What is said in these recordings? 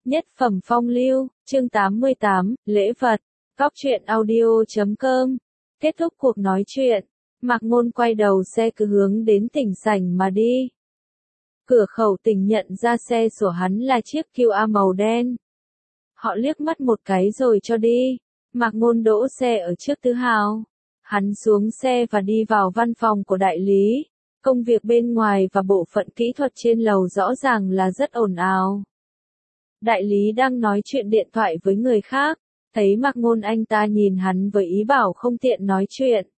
Nhất phẩm phong lưu, chương 88, lễ vật, góc truyện audio.com. Kết thúc cuộc nói chuyện, Mạc Ngôn quay đầu xe cứ hướng đến tỉnh sảnh mà đi. Cửa khẩu tỉnh nhận ra xe của hắn là chiếc QA màu đen. Họ liếc mắt một cái rồi cho đi. Mạc Ngôn đỗ xe ở trước Tứ Hào. Hắn xuống xe và đi vào văn phòng của đại lý. Công việc bên ngoài và bộ phận kỹ thuật trên lầu rõ ràng là rất ồn ào. Đại lý đang nói chuyện điện thoại với người khác, thấy Mạc Ngôn anh ta nhìn hắn với ý bảo không tiện nói chuyện.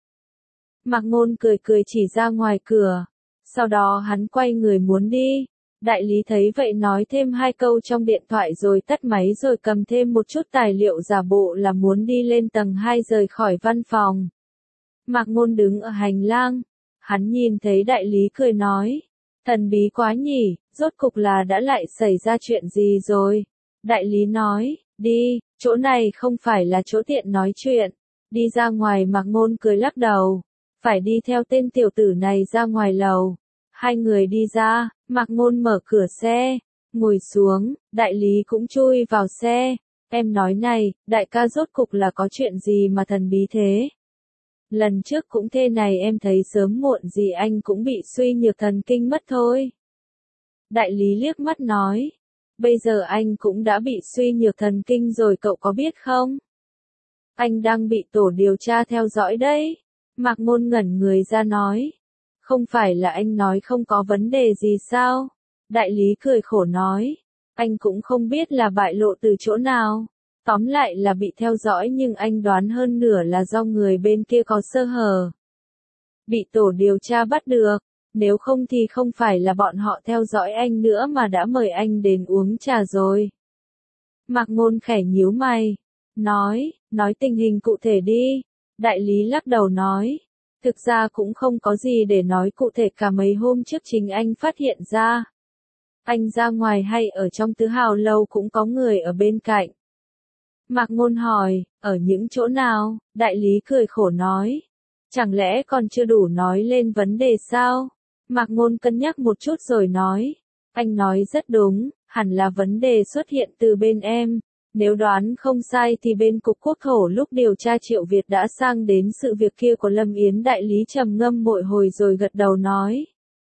Mạc Ngôn cười cười chỉ ra ngoài cửa, sau đó hắn quay người muốn đi. Đại lý thấy vậy nói thêm hai câu trong điện thoại rồi tắt máy rồi cầm thêm một chút tài liệu giả bộ là muốn đi lên tầng 2 rời khỏi văn phòng. Mạc Ngôn đứng ở hành lang, hắn nhìn thấy đại lý cười nói, thần bí quá nhỉ, rốt cục là đã lại xảy ra chuyện gì rồi? Đại lý nói, đi, chỗ này không phải là chỗ tiện nói chuyện, đi ra ngoài. Mạc Ngôn cười lắc đầu, phải đi theo tên tiểu tử này ra ngoài lầu. Hai người đi ra, Mạc Ngôn mở cửa xe, ngồi xuống, đại lý cũng chui vào xe. Em nói này, đại ca rốt cục là có chuyện gì mà thần bí thế? Lần trước cũng thế này, em thấy sớm muộn gì anh cũng bị suy nhược thần kinh mất thôi. Đại lý liếc mắt nói, bây giờ anh cũng đã bị suy nhược thần kinh rồi, cậu có biết không? Anh đang bị tổ điều tra theo dõi đấy. Mạc Ngôn ngẩn người ra nói, không phải là anh nói không có vấn đề gì sao? Đại lý cười khổ nói, anh cũng không biết là bại lộ từ chỗ nào. Tóm lại là bị theo dõi, nhưng anh đoán hơn nửa là do người bên kia có sơ hở. Bị tổ điều tra bắt được, nếu không thì không phải là bọn họ theo dõi anh nữa mà đã mời anh đến uống trà rồi. Mạc Ngôn khẽ nhíu mày, nói tình hình cụ thể đi. Đại lý lắc đầu nói, thực ra cũng không có gì để nói cụ thể cả, mấy hôm trước chính anh phát hiện ra. Anh ra ngoài hay ở trong Tứ Hào lâu cũng có người ở bên cạnh. Mạc Ngôn hỏi, ở những chỗ nào? Đại lý cười khổ nói, chẳng lẽ còn chưa đủ nói lên vấn đề sao? Mạc Ngôn cân nhắc một chút rồi nói, anh nói rất đúng, hẳn là vấn đề xuất hiện từ bên em. Nếu đoán không sai thì bên Cục Quốc thổ lúc điều tra Triệu Việt đã sang đến sự việc kia của Lâm Yến. Đại lý trầm ngâm một hồi rồi gật đầu nói,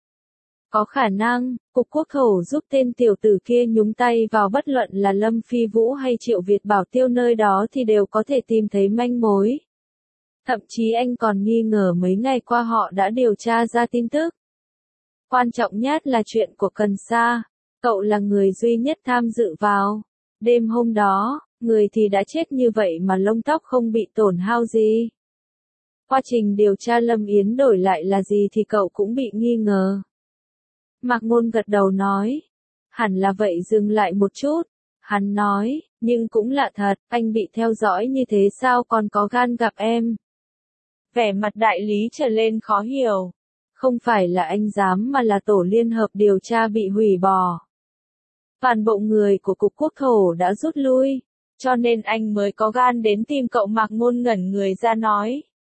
có khả năng, Cục Quốc thổ giúp tên tiểu tử kia nhúng tay vào, bất luận là Lâm Phi Vũ hay Triệu Việt Bảo Tiêu nơi đó thì đều có thể tìm thấy manh mối. Thậm chí anh còn nghi ngờ mấy ngày qua họ đã điều tra ra tin tức. Quan trọng nhất là chuyện của Cần Sa, cậu là người duy nhất tham dự vào. Đêm hôm đó, người thì đã chết như vậy mà lông tóc không bị tổn hao gì. Quá trình điều tra Lâm Yến đổi lại là gì thì cậu cũng bị nghi ngờ. Mạc Ngôn gật đầu nói, hẳn là vậy. Dừng lại một chút, hắn nói, nhưng cũng lạ thật, anh bị theo dõi như thế sao còn có gan gặp em? Vẻ mặt đại lý trở lên khó hiểu, không phải là anh dám mà là tổ liên hợp điều tra bị hủy bỏ. Toàn bộ người của Cục Quốc thổ đã rút lui, cho nên anh mới có gan đến tìm cậu. Mạc Ngôn ngẩn người ra nói,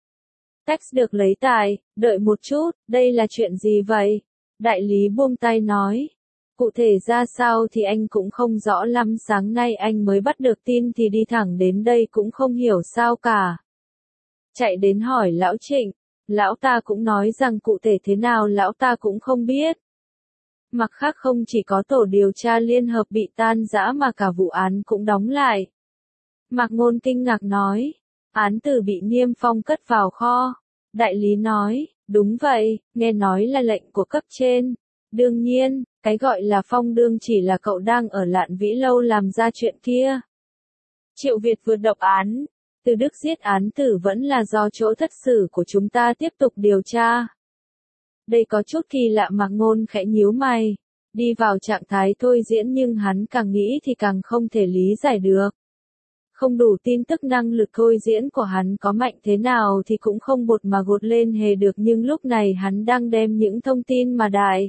text được lấy tài, đợi một chút, đây là chuyện gì vậy? Đại lý buông tay nói, cụ thể ra sao thì anh cũng không rõ lắm, sáng nay anh mới bắt được tin thì đi thẳng đến đây cũng không hiểu sao cả. Chạy đến hỏi lão Trịnh, lão ta cũng nói rằng cụ thể thế nào lão ta cũng không biết. Mặt khác không chỉ có tổ điều tra liên hợp bị tan rã mà cả vụ án cũng đóng lại. Mạc Ngôn kinh ngạc nói, án tử bị Niêm Phong cất vào kho. Đại lý nói, đúng vậy, nghe nói là lệnh của cấp trên. Đương nhiên, cái gọi là phong đương chỉ là cậu đang ở Lạn Vĩ Lâu làm ra chuyện kia. Triệu Việt vượt độc án, Từ Đức giết án tử vẫn là do chỗ thất xử của chúng ta tiếp tục điều tra. Đây có chút kỳ lạ. Mạc Ngôn khẽ nhíu mày, đi vào trạng thái thôi diễn, nhưng hắn càng nghĩ thì càng không thể lý giải được. Không đủ tin tức, năng lực thôi diễn của hắn có mạnh thế nào thì cũng không bột mà gột lên hề được, nhưng lúc này hắn đang đem những thông tin mà đại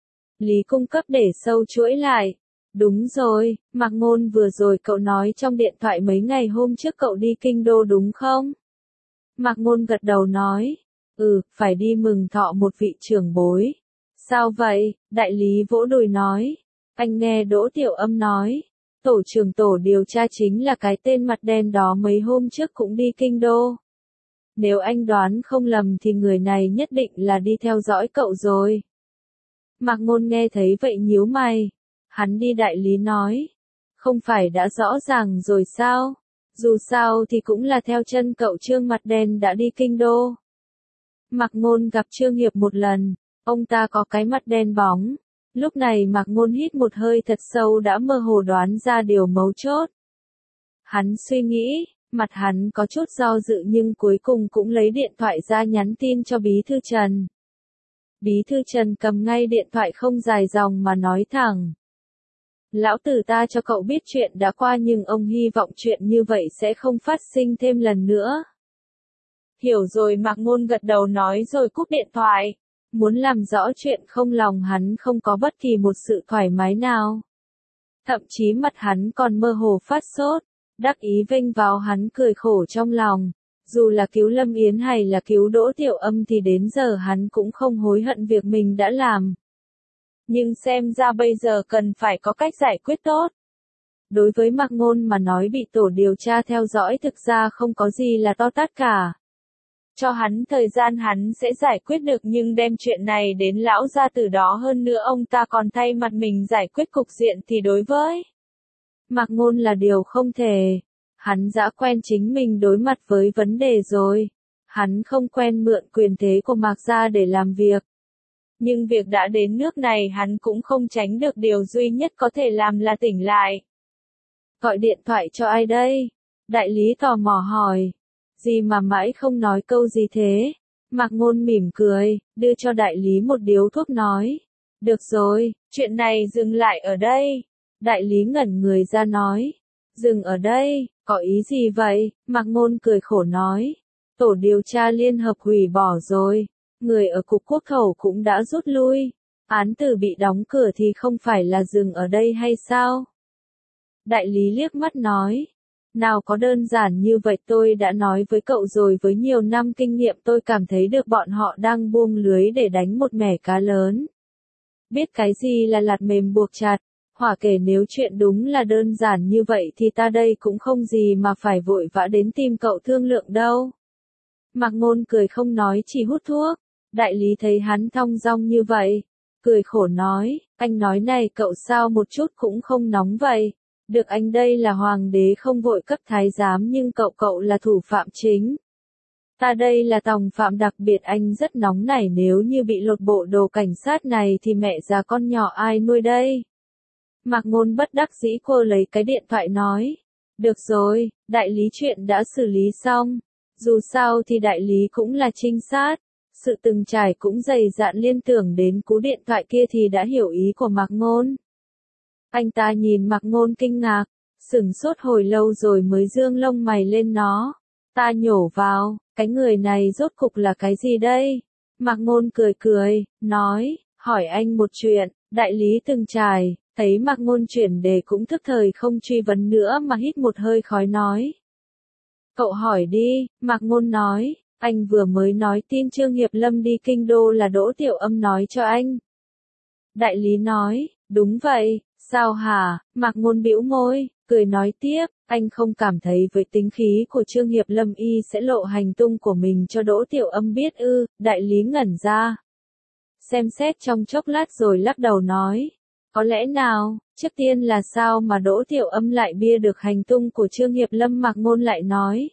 lý cung cấp để sâu chuỗi lại. Đúng rồi, Mạc Ngôn, vừa rồi cậu nói trong điện thoại mấy ngày hôm trước cậu đi Kinh Đô đúng không? Mạc Ngôn gật đầu nói, phải đi mừng thọ một vị trưởng bối. Sao vậy? Đại lý vỗ đùi nói, anh nghe Đỗ Tiểu Âm nói, Tổ trưởng tổ điều tra chính là cái tên mặt đen đó mấy hôm trước cũng đi kinh đô. Nếu anh đoán không lầm thì người này nhất định là đi theo dõi cậu rồi. Mạc Ngôn nghe thấy vậy nhíu mày. Hắn đi đại lý nói. Không phải đã rõ ràng rồi sao? Dù sao thì cũng là theo chân cậu Trương mặt đen đã đi kinh đô. Mạc Ngôn gặp Trương Hiệp một lần. Ông ta có cái mặt đen bóng. Lúc này Mạc Ngôn hít một hơi thật sâu đã mơ hồ đoán ra điều mấu chốt. Hắn suy nghĩ, mặt hắn có chút do dự nhưng cuối cùng cũng lấy điện thoại ra nhắn tin cho Bí thư Trần. Bí thư Trần cầm ngay điện thoại không dài dòng mà nói thẳng. Lão tử ta cho cậu biết chuyện đã qua nhưng ông hy vọng chuyện như vậy sẽ không phát sinh thêm lần nữa. Hiểu rồi, Mạc Ngôn gật đầu nói rồi cúp điện thoại. Muốn làm rõ chuyện không, lòng hắn không có bất kỳ một sự thoải mái nào. Thậm chí mặt hắn còn mơ hồ phát sốt, đắc ý vênh vào hắn cười khổ trong lòng. Dù là cứu Lâm Yến hay là cứu Đỗ Tiểu Âm thì đến giờ hắn cũng không hối hận việc mình đã làm. Nhưng xem ra bây giờ cần phải có cách giải quyết tốt. Đối với Mạc Ngôn mà nói bị tổ điều tra theo dõi thực ra không có gì là to tát cả. Cho hắn thời gian hắn sẽ giải quyết được nhưng đem chuyện này đến lão gia tử đó hơn nữa ông ta còn thay mặt mình giải quyết cục diện thì đối với Mạc Ngôn là điều không thể. Hắn đã quen chính mình đối mặt với vấn đề rồi. Hắn không quen mượn quyền thế của Mạc gia để làm việc. Nhưng việc đã đến nước này hắn cũng không tránh được, điều duy nhất có thể làm là tỉnh lại. Gọi điện thoại cho ai đây? Đại lý tò mò hỏi. Gì mà mãi không nói câu gì thế? Mạc Ngôn mỉm cười, đưa cho đại lý một điếu thuốc nói. Được rồi, chuyện này dừng lại ở đây. Đại lý ngẩn người ra nói. Dừng ở đây, có ý gì vậy? Mạc Ngôn cười khổ nói. Tổ điều tra liên hợp hủy bỏ rồi. Người ở cục quốc khẩu cũng đã rút lui. Án tử bị đóng cửa thì không phải là dừng ở đây hay sao? Đại lý liếc mắt nói. Nào có đơn giản như vậy, tôi đã nói với cậu rồi, với nhiều năm kinh nghiệm tôi cảm thấy được bọn họ đang buông lưới để đánh một mẻ cá lớn. Biết cái gì là lạt mềm buộc chặt, hỏa kể nếu chuyện đúng là đơn giản như vậy thì ta đây cũng không gì mà phải vội vã đến tìm cậu thương lượng đâu. Mạc Ngôn cười không nói, chỉ hút thuốc. Đại lý thấy hắn thong dong như vậy, cười khổ nói, anh nói này cậu sao một chút cũng không nóng vậy. Được, anh đây là hoàng đế không vội cấp thái giám nhưng cậu là thủ phạm chính. Ta đây là tòng phạm đặc biệt, anh rất nóng nảy, nếu như bị lột bộ đồ cảnh sát này thì mẹ già con nhỏ ai nuôi đây? Mạc Ngôn bất đắc dĩ cô lấy cái điện thoại nói. Được rồi, đại lý, chuyện đã xử lý xong. Dù sao thì đại lý cũng là trinh sát. Sự từng trải cũng dày dạn, liên tưởng đến cú điện thoại kia thì đã hiểu ý của Mạc Ngôn. Anh ta nhìn Mạc Ngôn kinh ngạc, sửng sốt hồi lâu rồi mới dương lông mày lên nó. Ta nhổ vào, cái người này rốt cục là cái gì đây? Mạc Ngôn cười cười, nói, hỏi anh một chuyện. Đại lý từng trải, thấy Mạc Ngôn chuyển đề cũng thức thời không truy vấn nữa mà hít một hơi khói nói. Cậu hỏi đi, Mạc Ngôn nói, anh vừa mới nói tin Trương Hiệp Lâm đi kinh đô là Đỗ Tiểu Âm nói cho anh. Đại lý nói, đúng vậy. Sao hả? Mạc Ngôn bĩu môi, cười nói tiếp, anh không cảm thấy với tính khí của Trương Hiệp Lâm y sẽ lộ hành tung của mình cho Đỗ Tiểu Âm biết ư? Đại lý ngẩn ra. Xem xét trong chốc lát rồi lắc đầu nói. Có lẽ nào, trước tiên là sao mà Đỗ Tiểu Âm lại bia được hành tung của Trương Hiệp Lâm? Mạc Ngôn lại nói.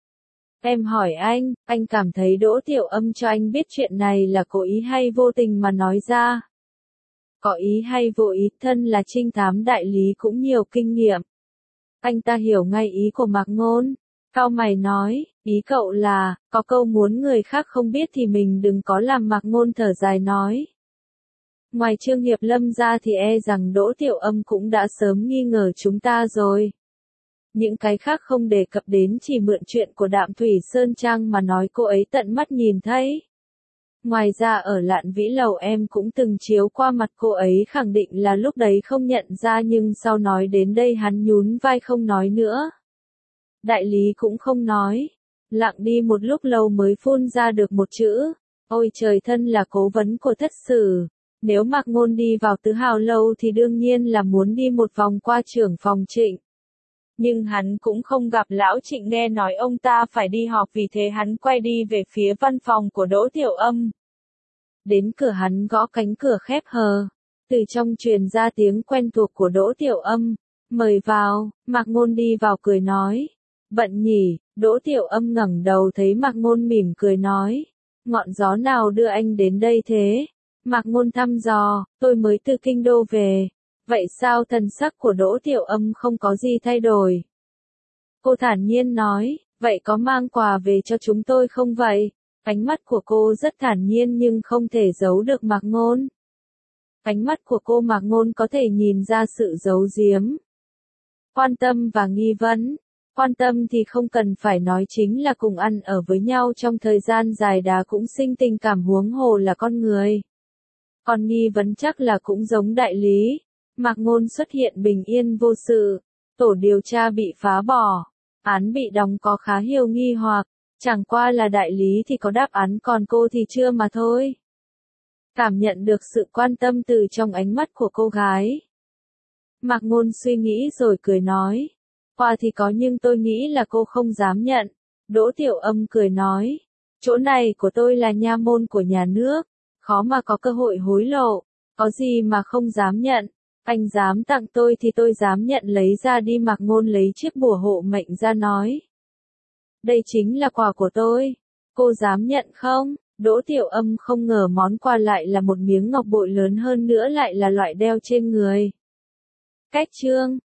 Em hỏi anh cảm thấy Đỗ Tiểu Âm cho anh biết chuyện này là cố ý hay vô tình mà nói ra? Có ý hay vô ý, thân là trinh thám đại lý cũng nhiều kinh nghiệm. Anh ta hiểu ngay ý của Mạc Ngôn. Cau mày nói, ý cậu là, có câu muốn người khác không biết thì mình đừng có làm. Mạc Ngôn thở dài nói. Ngoài Trương Hiệp Lâm ra thì e rằng Đỗ Tiểu Âm cũng đã sớm nghi ngờ chúng ta rồi. Những cái khác không đề cập đến, chỉ mượn chuyện của Đạm Thủy Sơn Trang mà nói cô ấy tận mắt nhìn thấy. Ngoài ra ở Lạn Vĩ Lầu em cũng từng chiếu qua mặt cô ấy, khẳng định là lúc đấy không nhận ra nhưng sau nói đến đây hắn nhún vai không nói nữa. Đại lý cũng không nói. Lặng đi một lúc lâu mới phun ra được một chữ. Ôi trời, thân là cố vấn của Thất Sử. Nếu Mạc Ngôn đi vào Tứ Hào lâu thì đương nhiên là muốn đi một vòng qua trưởng phòng Trịnh. Nhưng hắn cũng không gặp lão Trịnh, nghe nói ông ta phải đi họp, vì thế hắn quay đi về phía văn phòng của Đỗ Tiểu Âm. Đến cửa hắn gõ cánh cửa khép hờ. Từ trong truyền ra tiếng quen thuộc của Đỗ Tiểu Âm. Mời vào. Mạc Ngôn đi vào cười nói. Bận nhỉ? Đỗ Tiểu Âm ngẩng đầu thấy Mạc Ngôn mỉm cười nói. Ngọn gió nào đưa anh đến đây thế? Mạc Ngôn thăm dò. Tôi mới từ Kinh Đô về. Vậy sao? Thần sắc của Đỗ Tiểu Âm không có gì thay đổi. Cô thản nhiên nói. Vậy có mang quà về cho chúng tôi không vậy? Ánh mắt của cô rất thản nhiên nhưng không thể giấu được Mạc Ngôn. Ánh mắt của cô Mạc Ngôn có thể nhìn ra sự giấu giếm, quan tâm và nghi vấn. Quan tâm thì không cần phải nói, chính là cùng ăn ở với nhau trong thời gian dài đã cũng sinh tình cảm, huống hồ là con người. Còn nghi vấn chắc là cũng giống đại lý. Mạc Ngôn xuất hiện bình yên vô sự, tổ điều tra bị phá bỏ, án bị đóng, có khá nhiều nghi hoặc, chẳng qua là đại lý thì có đáp án còn cô thì chưa mà thôi. Cảm nhận được sự quan tâm từ trong ánh mắt của cô gái. Mạc Ngôn suy nghĩ rồi cười nói. Quà thì có nhưng tôi nghĩ là cô không dám nhận. Đỗ Tiểu Âm cười nói. Chỗ này của tôi là nha môn của nhà nước, khó mà có cơ hội hối lộ, có gì mà không dám nhận. Anh dám tặng tôi thì tôi dám nhận, lấy ra đi. Mạc Ngôn lấy chiếc bùa hộ mệnh ra nói. Đây chính là quà của tôi. Cô dám nhận không? Đỗ Tiểu Âm không ngờ món quà lại là một miếng ngọc bội, lớn hơn nữa lại là loại đeo trên người. Cách chương